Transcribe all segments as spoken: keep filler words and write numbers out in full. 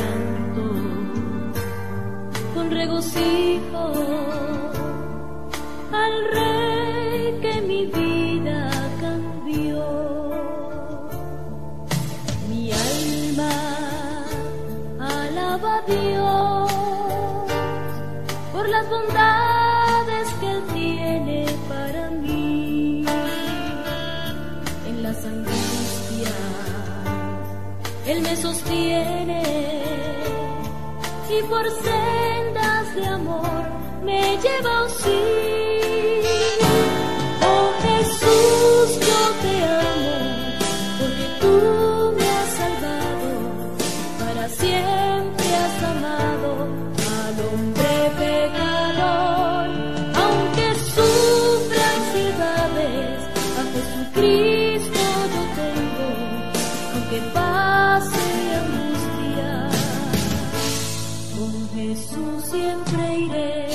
canto con regocijo al Rey que mi vida cambió. Mi alma alaba a Dios por las bondades que Él tiene para mí. En las angustias Él me sostiene y por sendas de amor me lleva así. Oh Jesús, yo te amo porque tú me has salvado, para siempre has amado al hombre pecador. Aunque sufra ansiedades, a Jesucristo yo tengo, aunque pase angustia, con Jesús siempre iré.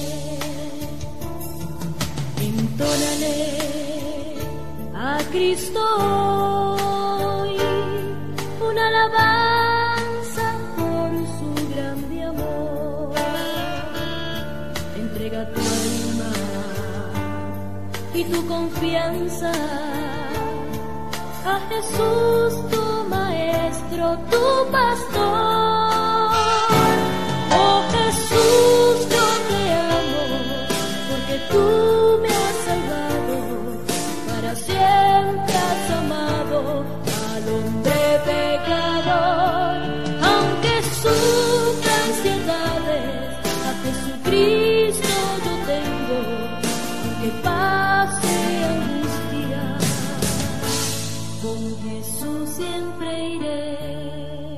Entónale a Cristo hoy una alabanza por su grande amor. Entrega tu alma y tu confianza a Jesús, tu maestro, tu pastor. Oh Jesús, yo te amo porque tú me has salvado, para siempre has amado al hombre pecador. Aunque sufra ansiedades, a Jesucristo yo tengo, aunque pase angustia, con Jesús siempre iré.